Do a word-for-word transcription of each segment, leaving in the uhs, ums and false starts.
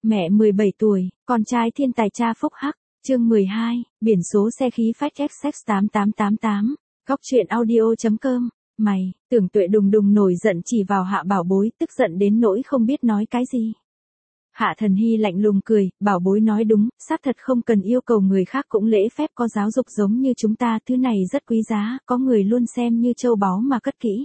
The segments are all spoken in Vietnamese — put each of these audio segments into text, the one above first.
Mẹ mười bảy tuổi, con trai thiên tài cha phúc hắc, chương mười hai, biển số xe khí phách ích ích tám tám tám tám, góc truyện audio chấm com, mày, Tưởng Tuệ đùng đùng nổi giận chỉ vào Hạ Bảo Bối, tức giận đến nỗi không biết nói cái gì. Hạ Thần Hy lạnh lùng cười, Bảo Bối nói đúng, xác thật không cần yêu cầu người khác cũng lễ phép có giáo dục giống như chúng ta, thứ này rất quý giá, có người luôn xem như châu báu mà cất kỹ.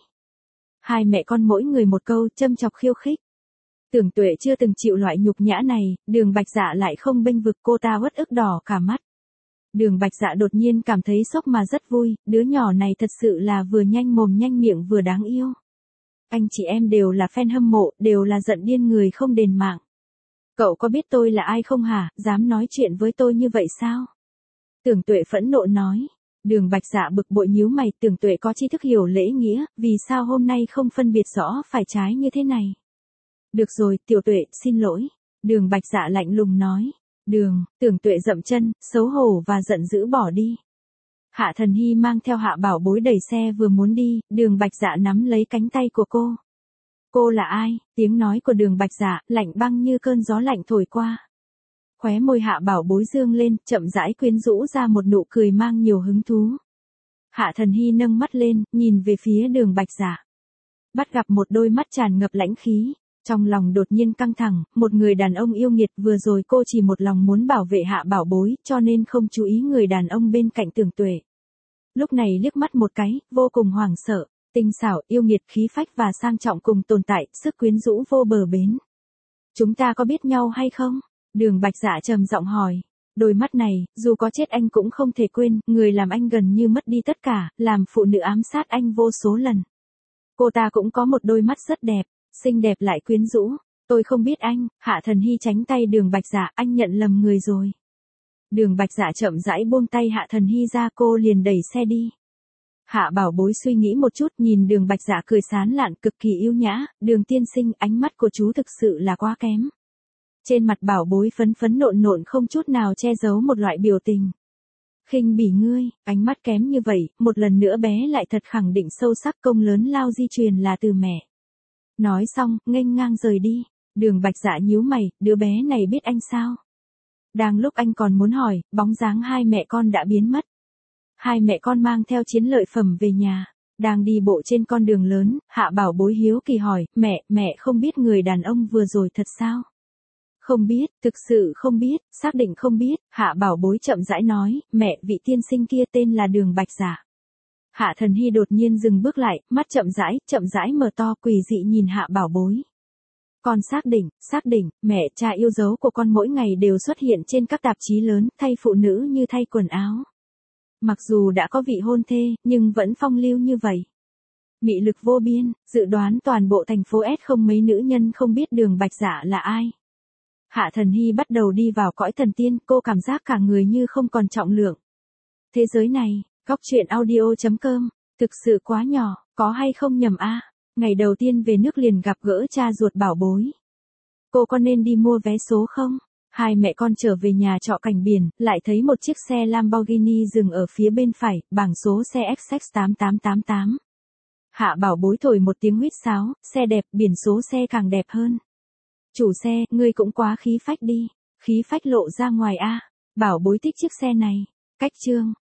Hai mẹ con mỗi người một câu, châm chọc khiêu khích. Tưởng Tuệ chưa từng chịu loại nhục nhã này, Đường Bạch Dạ lại không bênh vực, cô ta uất ức đỏ cả mắt. Đường Bạch Dạ đột nhiên cảm thấy sốc mà rất vui, đứa nhỏ này thật sự là vừa nhanh mồm nhanh miệng vừa đáng yêu. Anh chị em đều là fan hâm mộ, đều là giận điên người không đền mạng. Cậu có biết tôi là ai không hả, dám nói chuyện với tôi như vậy sao? Tưởng Tuệ phẫn nộ nói. Đường Bạch Dạ bực bội nhíu mày, Tưởng Tuệ có tri thức hiểu lễ nghĩa, vì sao hôm nay không phân biệt rõ phải trái như thế này? Được rồi, Tiểu Tuệ, xin lỗi. Đường Bạch Dạ lạnh lùng nói. Đường, Tưởng Tuệ dậm chân, xấu hổ và giận dữ bỏ đi. Hạ Thần Hy mang theo Hạ Bảo Bối đẩy xe vừa muốn đi, Đường Bạch Dạ nắm lấy cánh tay của cô. Cô là ai? Tiếng nói của Đường Bạch Dạ, lạnh băng như cơn gió lạnh thổi qua. Khóe môi Hạ Bảo Bối dương lên, chậm rãi quyến rũ ra một nụ cười mang nhiều hứng thú. Hạ Thần Hy nâng mắt lên, nhìn về phía Đường Bạch Dạ. Bắt gặp một đôi mắt tràn ngập lãnh khí. Trong lòng đột nhiên căng thẳng, một người đàn ông yêu nghiệt, vừa rồi cô chỉ một lòng muốn bảo vệ Hạ Bảo Bối, cho nên không chú ý người đàn ông bên cạnh Tưởng Tuệ. Lúc này liếc mắt một cái, vô cùng hoảng sợ, tinh xảo, yêu nghiệt, khí phách và sang trọng cùng tồn tại, sức quyến rũ vô bờ bến. Chúng ta có biết nhau hay không? Đường Bạch Dạ trầm giọng hỏi. Đôi mắt này, dù có chết anh cũng không thể quên, người làm anh gần như mất đi tất cả, làm phụ nữ ám sát anh vô số lần. Cô ta cũng có một đôi mắt rất đẹp. Xinh đẹp lại quyến rũ. Tôi không biết anh. Hạ Thần Hy tránh tay Đường Bạch Dạ, anh nhận lầm người rồi. Đường Bạch Dạ chậm rãi buông tay Hạ Thần Hy ra, cô liền đẩy xe đi. Hạ Bảo Bối suy nghĩ một chút, nhìn Đường Bạch Dạ cười sán lạn, cực kỳ yêu nhã. Đường tiên sinh, ánh mắt của chú thực sự là quá kém. Trên mặt Bảo Bối phấn phấn nộn nộn, không chút nào che giấu một loại biểu tình. Khinh bỉ ngươi, ánh mắt kém như vậy, một lần nữa bé lại thật khẳng định sâu sắc, công lớn lao di truyền là từ mẹ. Nói xong, nghênh ngang rời đi. Đường Bạch Dạ nhíu mày, đứa bé này biết anh sao? Đang lúc anh còn muốn hỏi, bóng dáng hai mẹ con đã biến mất. Hai mẹ con mang theo chiến lợi phẩm về nhà. Đang đi bộ trên con đường lớn, Hạ Bảo Bối hiếu kỳ hỏi, mẹ, mẹ không biết người đàn ông vừa rồi thật sao? Không biết, thực sự không biết, xác định không biết. Hạ Bảo Bối chậm rãi nói, mẹ, vị tiên sinh kia tên là Đường Bạch Dạ. Hạ Thần Hy đột nhiên dừng bước lại, mắt chậm rãi, chậm rãi mở to, quỷ dị nhìn Hạ Bảo Bối. Con xác định, xác định, mẹ, cha yêu dấu của con mỗi ngày đều xuất hiện trên các tạp chí lớn, thay phụ nữ như thay quần áo. Mặc dù đã có vị hôn thê, nhưng vẫn phong lưu như vậy. Mị lực vô biên, dự đoán toàn bộ thành phố S không mấy nữ nhân không biết Đường Bạch Dạ là ai. Hạ Thần Hy bắt đầu đi vào cõi thần tiên, cô cảm giác cả người như không còn trọng lượng. Thế giới này, góc truyện audio chấm com, thực sự quá nhỏ, có hay không nhầm a? À? Ngày đầu tiên về nước liền gặp gỡ cha ruột Bảo Bối. Cô có nên đi mua vé số không? Hai mẹ con trở về nhà trọ cạnh biển, lại thấy một chiếc xe Lamborghini dừng ở phía bên phải, bảng số xe ích ích tám tám tám tám. Hạ Bảo Bối thổi một tiếng huýt sáo, xe đẹp, biển số xe càng đẹp hơn. Chủ xe, ngươi cũng quá khí phách đi, khí phách lộ ra ngoài a. À? Bảo Bối thích chiếc xe này. Cách chương.